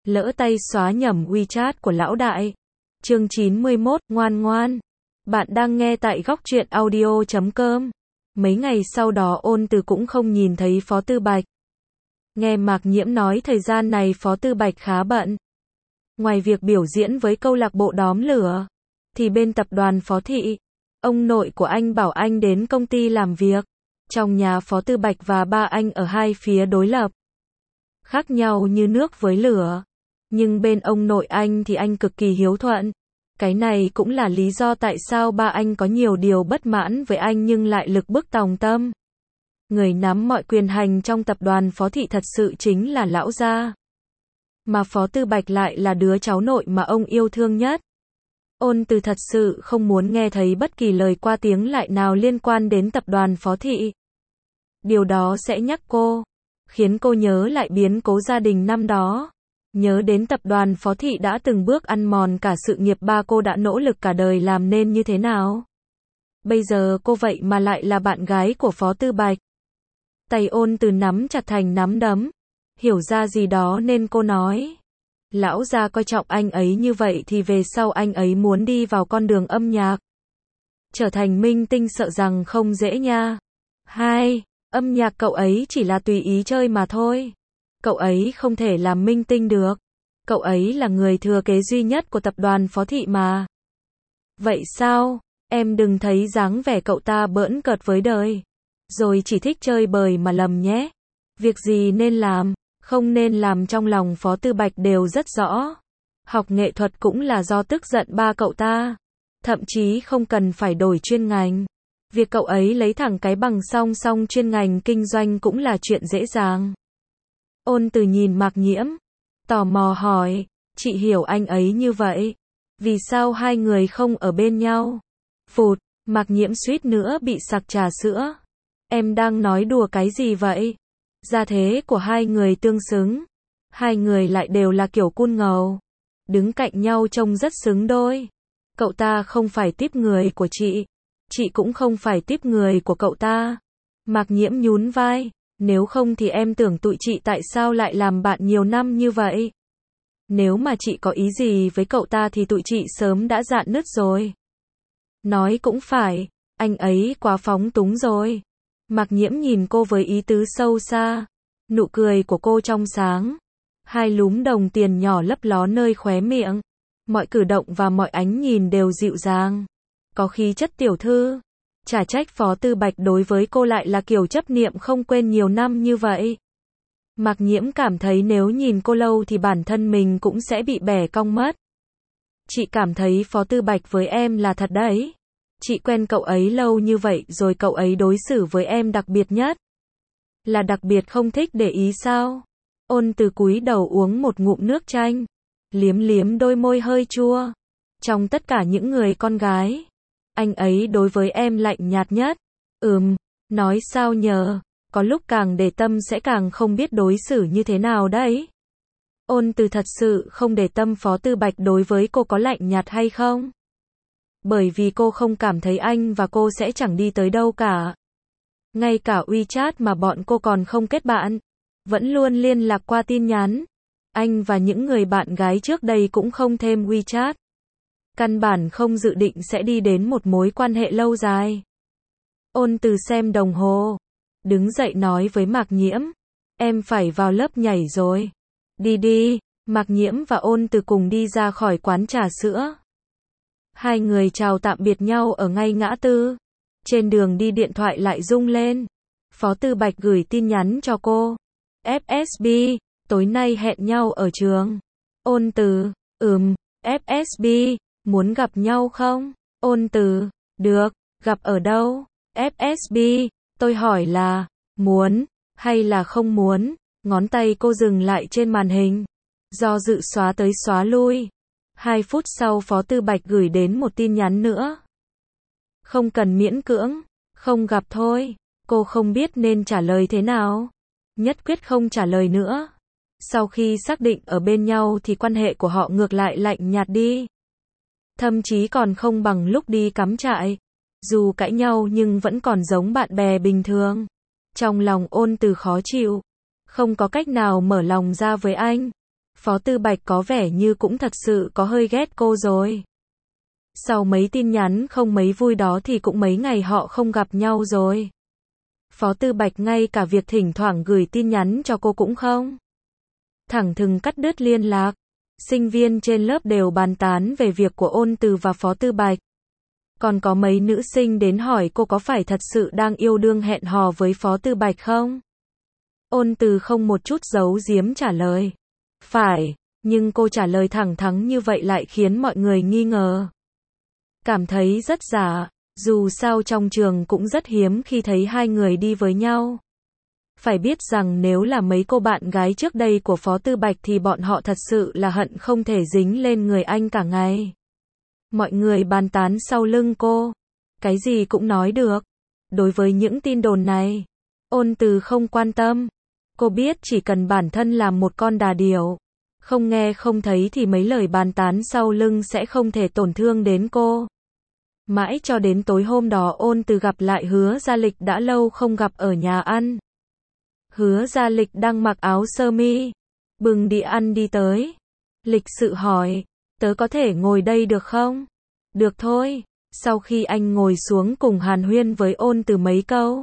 lỡ tay xóa nhầm WeChat của lão đại. Chương 91, ngoan ngoan. Bạn đang nghe tại góc truyện audio.com. Mấy ngày sau đó Ôn Từ cũng không nhìn thấy Phó Tư Bạch. Nghe Mạc Nhiễm nói thời gian này Phó Tư Bạch khá bận. Ngoài việc biểu diễn với câu lạc bộ đóm lửa, thì bên tập đoàn Phó Thị, ông nội của anh bảo anh đến công ty làm việc. Trong nhà Phó Tư Bạch và ba anh ở hai phía đối lập, khác nhau như nước với lửa. Nhưng bên ông nội anh thì anh cực kỳ hiếu thuận. Cái này cũng là lý do tại sao ba anh có nhiều điều bất mãn với anh nhưng lại lực bức tòng tâm. Người nắm mọi quyền hành trong tập đoàn Phó Thị thật sự chính là lão gia. Mà Phó Tư Bạch lại là đứa cháu nội mà ông yêu thương nhất. Ôn Từ thật sự không muốn nghe thấy bất kỳ lời qua tiếng lại nào liên quan đến tập đoàn Phó Thị. Điều đó sẽ nhắc cô, khiến cô nhớ lại biến cố gia đình năm đó. Nhớ đến tập đoàn Phó Thị đã từng bước ăn mòn cả sự nghiệp ba cô đã nỗ lực cả đời làm nên như thế nào. Bây giờ cô vậy mà lại là bạn gái của Phó Tư Bạch. Tay Ôn Từ nắm chặt thành nắm đấm. Hiểu ra gì đó nên cô nói. Lão gia coi trọng anh ấy như vậy thì về sau anh ấy muốn đi vào con đường âm nhạc, trở thành minh tinh sợ rằng không dễ nha. Hai, âm nhạc cậu ấy chỉ là tùy ý chơi mà thôi. Cậu ấy không thể làm minh tinh được. Cậu ấy là người thừa kế duy nhất của tập đoàn Phó Thị mà. Vậy sao? Em đừng thấy dáng vẻ cậu ta bỡn cợt với đời, rồi chỉ thích chơi bời mà lầm nhé. Việc gì nên làm, không nên làm trong lòng Phó Tư Bạch đều rất rõ. Học nghệ thuật cũng là do tức giận ba cậu ta. Thậm chí không cần phải đổi chuyên ngành. Việc cậu ấy lấy thẳng cái bằng song song chuyên ngành kinh doanh cũng là chuyện dễ dàng. Ôn Từ nhìn Mạc Nhiễm, tò mò hỏi, chị hiểu anh ấy như vậy, vì sao hai người không ở bên nhau? Phụt, Mạc Nhiễm suýt nữa bị sặc trà sữa. Em đang nói đùa cái gì vậy? Gia thế của hai người tương xứng. Hai người lại đều là kiểu cun ngầu. Đứng cạnh nhau trông rất xứng đôi. Cậu ta không phải típ người của chị cũng không phải típ người của cậu ta. Mạc Nhiễm nhún vai. Nếu không thì em tưởng tụi chị tại sao lại làm bạn nhiều năm như vậy? Nếu mà chị có ý gì với cậu ta thì tụi chị sớm đã rạn nứt rồi. Nói cũng phải, anh ấy quá phóng túng rồi. Mạc Nhiễm nhìn cô với ý tứ sâu xa. Nụ cười của cô trong sáng. Hai lúm đồng tiền nhỏ lấp ló nơi khóe miệng. Mọi cử động và mọi ánh nhìn đều dịu dàng. Có khí chất tiểu thư. Chả trách Phó Tư Bạch đối với cô lại là kiểu chấp niệm không quên nhiều năm như vậy. Mạc Nhiễm cảm thấy nếu nhìn cô lâu thì bản thân mình cũng sẽ bị bẻ cong mất. Chị cảm thấy Phó Tư Bạch với em là thật đấy. Chị quen cậu ấy lâu như vậy rồi cậu ấy đối xử với em đặc biệt nhất. Là đặc biệt không thích để ý sao? Ôn Từ cúi đầu uống một ngụm nước chanh. Liếm liếm đôi môi hơi chua. Trong tất cả những người con gái, anh ấy đối với em lạnh nhạt nhất. Nói sao nhờ, có lúc càng để tâm sẽ càng không biết đối xử như thế nào đấy. Ôn Từ thật sự không để tâm Phó Tư Bạch đối với cô có lạnh nhạt hay không. Bởi vì cô không cảm thấy anh và cô sẽ chẳng đi tới đâu cả. Ngay cả WeChat mà bọn cô còn không kết bạn, vẫn luôn liên lạc qua tin nhắn. Anh và những người bạn gái trước đây cũng không thêm WeChat. Căn bản không dự định sẽ đi đến một mối quan hệ lâu dài. Ôn Từ xem đồng hồ, đứng dậy nói với Mạc Nhiễm, em phải vào lớp nhảy rồi. Đi đi. Mạc Nhiễm và Ôn Từ cùng đi ra khỏi quán trà sữa. Hai người chào tạm biệt nhau ở ngay ngã tư. Trên đường đi điện thoại lại rung lên. Phó Tư Bạch gửi tin nhắn cho cô. FSB, tối nay hẹn nhau ở trường. Ôn Từ, FSB, muốn gặp nhau không? Ôn Từ, được, gặp ở đâu? FSB, tôi hỏi là, muốn, hay là không muốn? Ngón tay cô dừng lại trên màn hình. Do dự xóa tới xóa lui. 2 phút sau Phó Tư Bạch gửi đến một tin nhắn nữa. Không cần miễn cưỡng, không gặp thôi. Cô không biết nên trả lời thế nào. Nhất quyết không trả lời nữa. Sau khi xác định ở bên nhau thì quan hệ của họ ngược lại lạnh nhạt đi. Thậm chí còn không bằng lúc đi cắm trại. Dù cãi nhau nhưng vẫn còn giống bạn bè bình thường. Trong lòng Ôn Từ khó chịu. Không có cách nào mở lòng ra với anh. Phó Tư Bạch có vẻ như cũng thật sự có hơi ghét cô rồi. Sau mấy tin nhắn không mấy vui đó thì cũng mấy ngày họ không gặp nhau rồi. Phó Tư Bạch ngay cả việc thỉnh thoảng gửi tin nhắn cho cô cũng không. Thẳng thừng cắt đứt liên lạc. Sinh viên trên lớp đều bàn tán về việc của Ôn Từ và Phó Tư Bạch. Còn có mấy nữ sinh đến hỏi cô có phải thật sự đang yêu đương hẹn hò với Phó Tư Bạch không? Ôn Từ không một chút giấu giếm trả lời. Phải, nhưng cô trả lời thẳng thắn như vậy lại khiến mọi người nghi ngờ. Cảm thấy rất giả, dù sao trong trường cũng rất hiếm khi thấy hai người đi với nhau. Phải biết rằng nếu là mấy cô bạn gái trước đây của Phó Tư Bạch thì bọn họ thật sự là hận không thể dính lên người anh cả ngày. Mọi người bàn tán sau lưng cô. Cái gì cũng nói được. Đối với những tin đồn này, Ôn Từ không quan tâm. Cô biết chỉ cần bản thân làm một con đà điểu, không nghe không thấy thì mấy lời bàn tán sau lưng sẽ không thể tổn thương đến cô. Mãi cho đến tối hôm đó Ôn Từ gặp lại Hứa Gia Lịch đã lâu không gặp ở nhà ăn. Hứa Gia Lịch đang mặc áo sơ mi, bưng đĩa ăn đi tới. Lịch sự hỏi, tớ có thể ngồi đây được không? Được thôi. Sau khi anh ngồi xuống cùng hàn huyên với Ôn Từ mấy câu.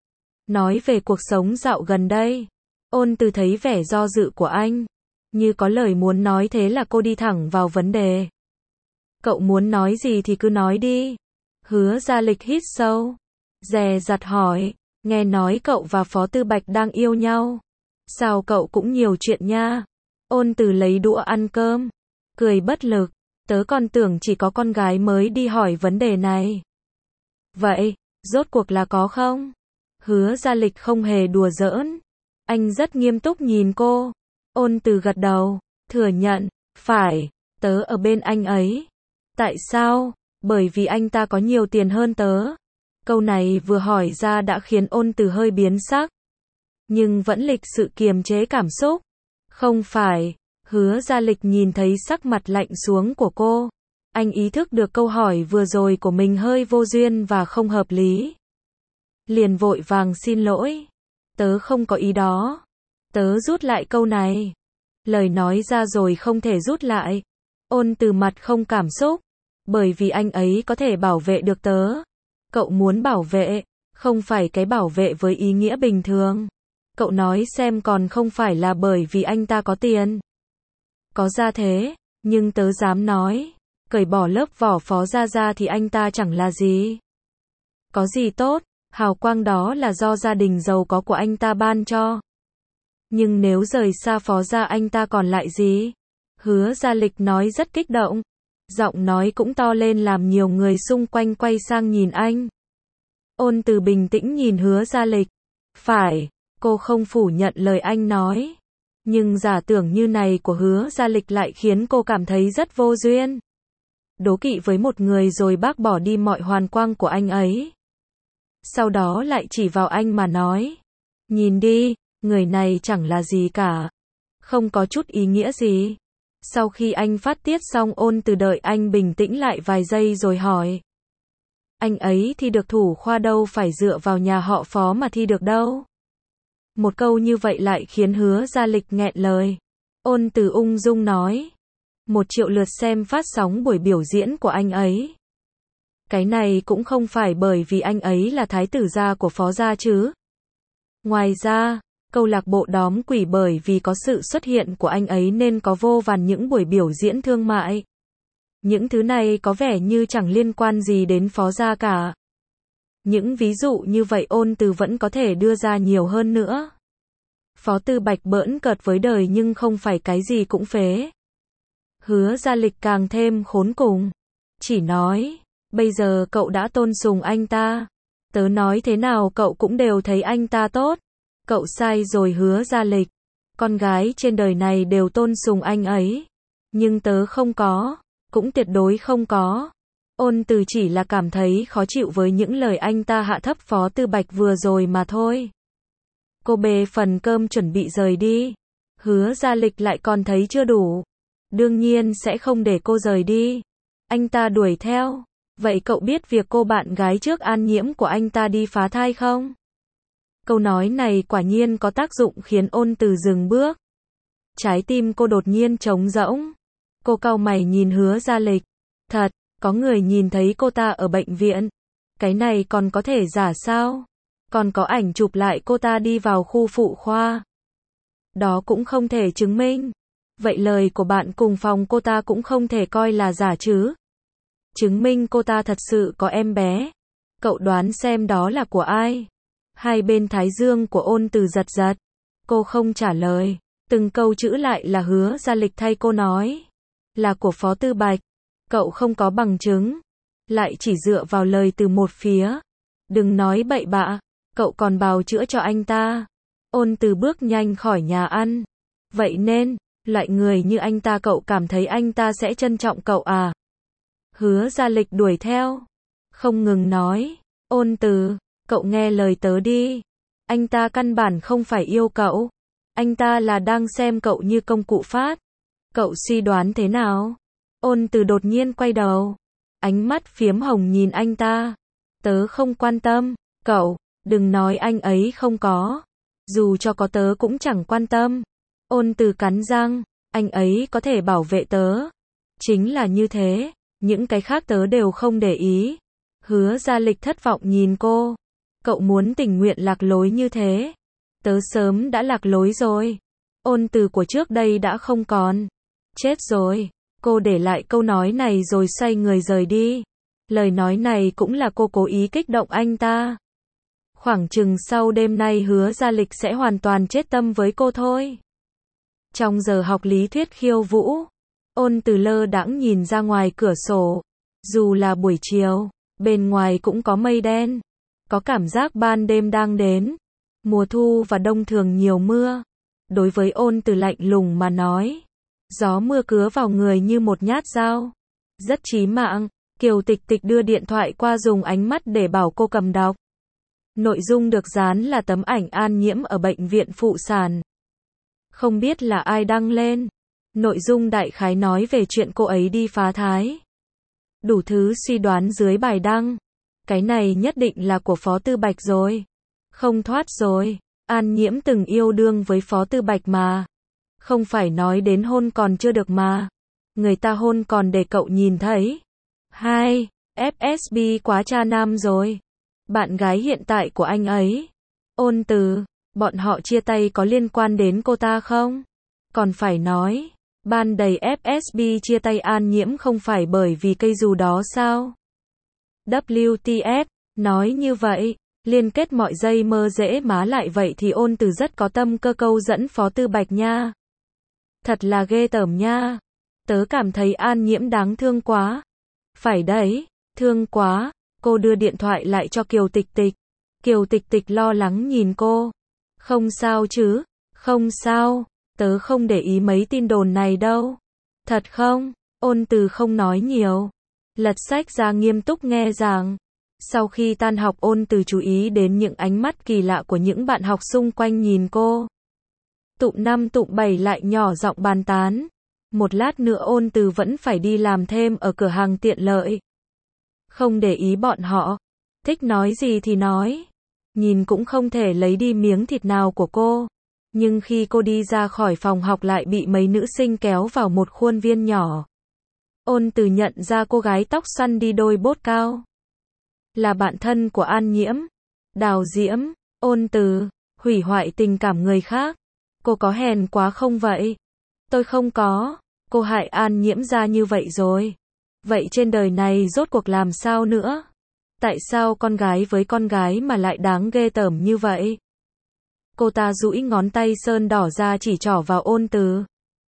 Nói về cuộc sống dạo gần đây. Ôn Từ thấy vẻ do dự của anh. Như có lời muốn nói thế là cô đi thẳng vào vấn đề. Cậu muốn nói gì thì cứ nói đi. Hứa Gia Lịch hít sâu. Dè dặt hỏi. Nghe nói cậu và Phó Tư Bạch đang yêu nhau. Sao cậu cũng nhiều chuyện nha. Ôn Từ lấy đũa ăn cơm. Cười bất lực. Tớ còn tưởng chỉ có con gái mới đi hỏi vấn đề này. Vậy, rốt cuộc là có không? Hứa Gia Lịch không hề đùa giỡn. Anh rất nghiêm túc nhìn cô. Ôn Từ gật đầu, thừa nhận, phải, tớ ở bên anh ấy. Tại sao? Bởi vì anh ta có nhiều tiền hơn tớ. Câu này vừa hỏi ra đã khiến Ôn Từ hơi biến sắc. Nhưng vẫn lịch sự kiềm chế cảm xúc. Không phải. Hứa Gia Lịch nhìn thấy sắc mặt lạnh xuống của cô. Anh ý thức được câu hỏi vừa rồi của mình hơi vô duyên và không hợp lý. Liền vội vàng xin lỗi. Tớ không có ý đó. Tớ rút lại câu này. Lời nói ra rồi không thể rút lại. Ôn Từ mặt không cảm xúc. Bởi vì anh ấy có thể bảo vệ được tớ. Cậu muốn bảo vệ, không phải cái bảo vệ với ý nghĩa bình thường. Cậu nói xem còn không phải là bởi vì anh ta có tiền. Có ra thế, nhưng tớ dám nói, cởi bỏ lớp vỏ Phó Gia Gia thì anh ta chẳng là gì. Có gì tốt, hào quang đó là do gia đình giàu có của anh ta ban cho. Nhưng nếu rời xa Phó Gia anh ta còn lại gì? Hứa Gia Lịch nói rất kích động. Giọng nói cũng to lên làm nhiều người xung quanh quay sang nhìn anh. Ôn Từ bình tĩnh nhìn Hứa Gia Lịch. Phải, cô không phủ nhận lời anh nói. Nhưng giả tưởng như này của Hứa Gia Lịch lại khiến cô cảm thấy rất vô duyên. Đố kỵ với một người rồi bác bỏ đi mọi hoàn quang của anh ấy. Sau đó lại chỉ vào anh mà nói. Nhìn đi, người này chẳng là gì cả. Không có chút ý nghĩa gì. Sau khi anh phát tiết xong Ôn Từ đợi anh bình tĩnh lại vài giây rồi hỏi. Anh ấy thi được thủ khoa đâu phải dựa vào nhà họ Phó mà thi được đâu. Một câu như vậy lại khiến Hứa Gia Lịch nghẹn lời. Ôn Từ ung dung nói. 1 triệu lượt xem phát sóng buổi biểu diễn của anh ấy. Cái này cũng không phải bởi vì anh ấy là thái tử gia của Phó gia chứ. Ngoài ra, câu lạc bộ đóm quỷ bởi vì có sự xuất hiện của anh ấy nên có vô vàn những buổi biểu diễn thương mại. Những thứ này có vẻ như chẳng liên quan gì đến Phó gia cả. Những ví dụ như vậy Ôn Từ vẫn có thể đưa ra nhiều hơn nữa. Phó Tư Bạch bỡn cợt với đời nhưng không phải cái gì cũng phế. Hứa Gia Lịch càng thêm khốn cùng. Chỉ nói, bây giờ cậu đã tôn sùng anh ta. Tớ nói thế nào cậu cũng đều thấy anh ta tốt. Cậu sai rồi Hứa Gia Lịch. Con gái trên đời này đều tôn sùng anh ấy. Nhưng tớ không có. Cũng tuyệt đối không có. Ôn Từ chỉ là cảm thấy khó chịu với những lời anh ta hạ thấp Phó Tư Bạch vừa rồi mà thôi. Cô bê phần cơm chuẩn bị rời đi. Hứa Gia Lịch lại còn thấy chưa đủ. Đương nhiên sẽ không để cô rời đi. Anh ta đuổi theo. Vậy cậu biết việc cô bạn gái trước An Nhiễm của anh ta đi phá thai không? Câu nói này quả nhiên có tác dụng khiến Ôn Từ dừng bước. Trái tim cô đột nhiên trống rỗng. Cô cau mày nhìn Hứa Gia Lịch. Thật, có người nhìn thấy cô ta ở bệnh viện. Cái này còn có thể giả sao? Còn có ảnh chụp lại cô ta đi vào khu phụ khoa. Đó cũng không thể chứng minh. Vậy lời của bạn cùng phòng cô ta cũng không thể coi là giả chứ? Chứng minh cô ta thật sự có em bé. Cậu đoán xem đó là của ai? Hai bên thái dương của Ôn Từ giật giật. Cô không trả lời. Từng câu chữ lại là Hứa Gia Lịch thay cô nói. Là của Phó Tư Bạch. Cậu không có bằng chứng. Lại chỉ dựa vào lời từ một phía. Đừng nói bậy bạ. Cậu còn bào chữa cho anh ta. Ôn Từ bước nhanh khỏi nhà ăn. Vậy nên, loại người như anh ta cậu cảm thấy anh ta sẽ trân trọng cậu à? Hứa Gia Lịch đuổi theo. Không ngừng nói. Ôn Từ, cậu nghe lời tớ đi. Anh ta căn bản không phải yêu cậu. Anh ta là đang xem cậu như công cụ phát. Cậu suy đoán thế nào? Ôn Từ đột nhiên quay đầu. Ánh mắt phiếm hồng nhìn anh ta. Tớ không quan tâm. Cậu, đừng nói anh ấy không có. Dù cho có tớ cũng chẳng quan tâm. Ôn Từ cắn răng. Anh ấy có thể bảo vệ tớ. Chính là như thế. Những cái khác tớ đều không để ý. Hứa Gia Lịch thất vọng nhìn cô. Cậu muốn tình nguyện lạc lối như thế. Tớ sớm đã lạc lối rồi. Ôn Từ của trước đây đã không còn. Chết rồi. Cô để lại câu nói này rồi xoay người rời đi. Lời nói này cũng là cô cố ý kích động anh ta. Khoảng chừng sau đêm nay Hứa Gia Lịch sẽ hoàn toàn chết tâm với cô thôi. Trong giờ học lý thuyết khiêu vũ, Ôn Từ lơ đãng nhìn ra ngoài cửa sổ. Dù là buổi chiều, bên ngoài cũng có mây đen. Có cảm giác ban đêm đang đến. Mùa thu và đông thường nhiều mưa. Đối với Ôn Từ lạnh lùng mà nói. Gió mưa cứa vào người như một nhát dao. Rất chí mạng. Kiều Tịch Tịch đưa điện thoại qua dùng ánh mắt để bảo cô cầm đọc. Nội dung được dán là tấm ảnh An Nhiễm ở bệnh viện phụ sản. Không biết là ai đăng lên. Nội dung đại khái nói về chuyện cô ấy đi phá thai. Đủ thứ suy đoán dưới bài đăng. Cái này nhất định là của Phó Tư Bạch rồi. Không thoát rồi. An Nhiễm từng yêu đương với Phó Tư Bạch mà. Không phải nói đến hôn còn chưa được mà. Người ta hôn còn để cậu nhìn thấy. 2. FSB quá cha nam rồi. Bạn gái hiện tại của anh ấy. Ôn Từ, bọn họ chia tay có liên quan đến cô ta không? Còn phải nói, ban đầy FSB chia tay An Nhiễm không phải bởi vì cây dù đó sao? WTF, nói như vậy, liên kết mọi dây mơ dễ má lại vậy thì Ôn Từ rất có tâm cơ câu dẫn Phó Tư Bạch nha. Thật là ghê tởm nha. Tớ cảm thấy An Nhiễm đáng thương quá. Phải đấy, thương quá. Cô đưa điện thoại lại cho Kiều Tịch Tịch. Kiều Tịch Tịch lo lắng nhìn cô. Không sao chứ? Không sao. Tớ không để ý mấy tin đồn này đâu. Thật không? Ôn Từ không nói nhiều. Lật sách ra nghiêm túc nghe giảng. Sau khi tan học Ôn Từ chú ý đến những ánh mắt kỳ lạ của những bạn học xung quanh nhìn cô. Tụm 5 tụm 7 lại nhỏ giọng bàn tán. Một lát nữa Ôn Từ vẫn phải đi làm thêm ở cửa hàng tiện lợi. Không để ý bọn họ. Thích nói gì thì nói. Nhìn cũng không thể lấy đi miếng thịt nào của cô. Nhưng khi cô đi ra khỏi phòng học lại bị mấy nữ sinh kéo vào một khuôn viên nhỏ. Ôn Từ nhận ra cô gái tóc xoăn đi đôi bốt cao. Là bạn thân của An Nhiễm. Đào Diễm. Ôn Từ, hủy hoại tình cảm người khác. Cô có hèn quá không vậy? Tôi không có. Cô hại An Nhiễm ra như vậy rồi. Vậy trên đời này rốt cuộc làm sao nữa? Tại sao con gái với con gái mà lại đáng ghê tởm như vậy? Cô ta duỗi ngón tay sơn đỏ ra chỉ trỏ vào Ôn Từ.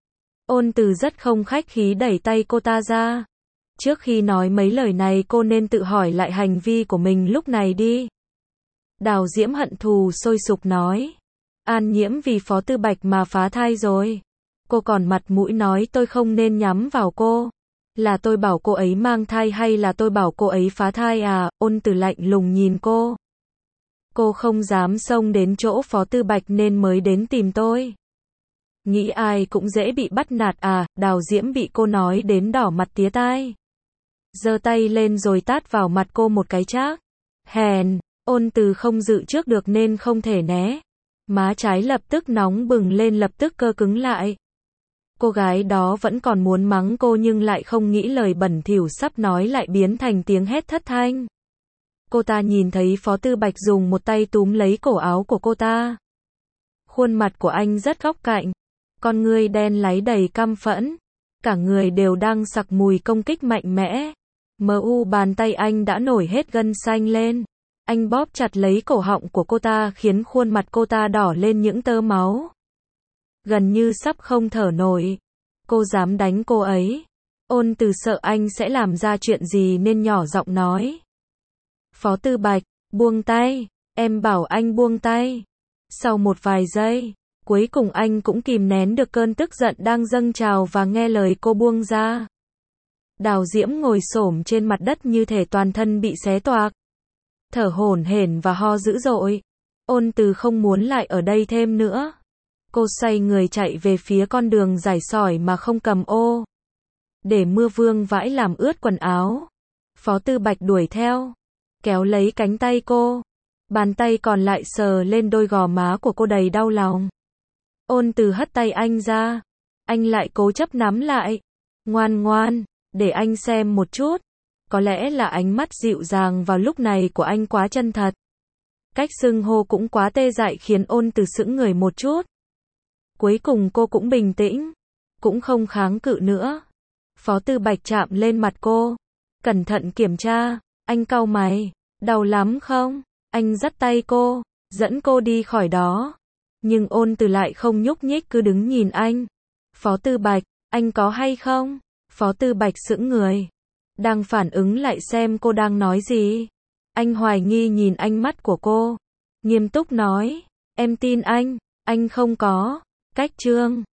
Ôn Từ rất không khách khí đẩy tay cô ta ra. Trước khi nói mấy lời này cô nên tự hỏi lại hành vi của mình lúc này đi. Đào Diễm hận thù sôi sục nói. An Nhiễm vì Phó Tư Bạch mà phá thai rồi. Cô còn mặt mũi nói tôi không nên nhắm vào cô. Là tôi bảo cô ấy mang thai hay là tôi bảo cô ấy phá thai à? Ôn Từ lạnh lùng nhìn cô. Cô không dám xông đến chỗ Phó Tư Bạch nên mới đến tìm tôi. Nghĩ ai cũng dễ bị bắt nạt à? Đào Diễm bị cô nói đến đỏ mặt tía tai. Giơ tay lên rồi tát vào mặt cô một cái chác. Hèn, Ôn Từ không dự trước được nên không thể né. Má trái lập tức nóng bừng lên lập tức cơ cứng lại. Cô gái đó vẫn còn muốn mắng cô nhưng lại không nghĩ lời bẩn thỉu sắp nói lại biến thành tiếng hét thất thanh. Cô ta nhìn thấy Phó Tư Bạch dùng một tay túm lấy cổ áo của cô ta. Khuôn mặt của anh rất góc cạnh, con ngươi đen láy đầy căm phẫn, cả người đều đang sặc mùi công kích mạnh mẽ. Bàn tay anh đã nổi hết gân xanh lên. Anh bóp chặt lấy cổ họng của cô ta khiến khuôn mặt cô ta đỏ lên những tơ máu. Gần như sắp không thở nổi. Cô dám đánh cô ấy. Ôn Từ sợ anh sẽ làm ra chuyện gì nên nhỏ giọng nói. Phó Tư Bạch, buông tay, em bảo anh buông tay. Sau một vài giây, cuối cùng anh cũng kìm nén được cơn tức giận đang dâng trào và nghe lời cô buông ra. Đào Diễm ngồi xổm trên mặt đất như thể toàn thân bị xé toạc. Thở hổn hển và ho dữ dội. Ôn Từ không muốn lại ở đây thêm nữa. Cô xoay người chạy về phía con đường rải sỏi mà không cầm ô. Để mưa vương vãi làm ướt quần áo. Phó Tư Bạch đuổi theo, kéo lấy cánh tay cô. Bàn tay còn lại sờ lên đôi gò má của cô đầy đau lòng. Ôn Từ hất tay anh ra. Anh lại cố chấp nắm lại. Ngoan ngoan, để anh xem một chút. Có lẽ là ánh mắt dịu dàng vào lúc này của anh quá chân thật. Cách xưng hô cũng quá tê dại khiến Ôn Từ sững người một chút. Cuối cùng cô cũng bình tĩnh, cũng không kháng cự nữa. Phó Tư Bạch chạm lên mặt cô, cẩn thận kiểm tra. Anh cau mày, đau lắm không? Anh dắt tay cô, dẫn cô đi khỏi đó. Nhưng Ôn Từ lại không nhúc nhích cứ đứng nhìn anh. Phó Tư Bạch, anh có hay không? Phó Tư Bạch sững người, đang phản ứng lại xem cô đang nói gì. Anh hoài nghi nhìn ánh mắt của cô, nghiêm túc nói, em tin anh không có. Cách chương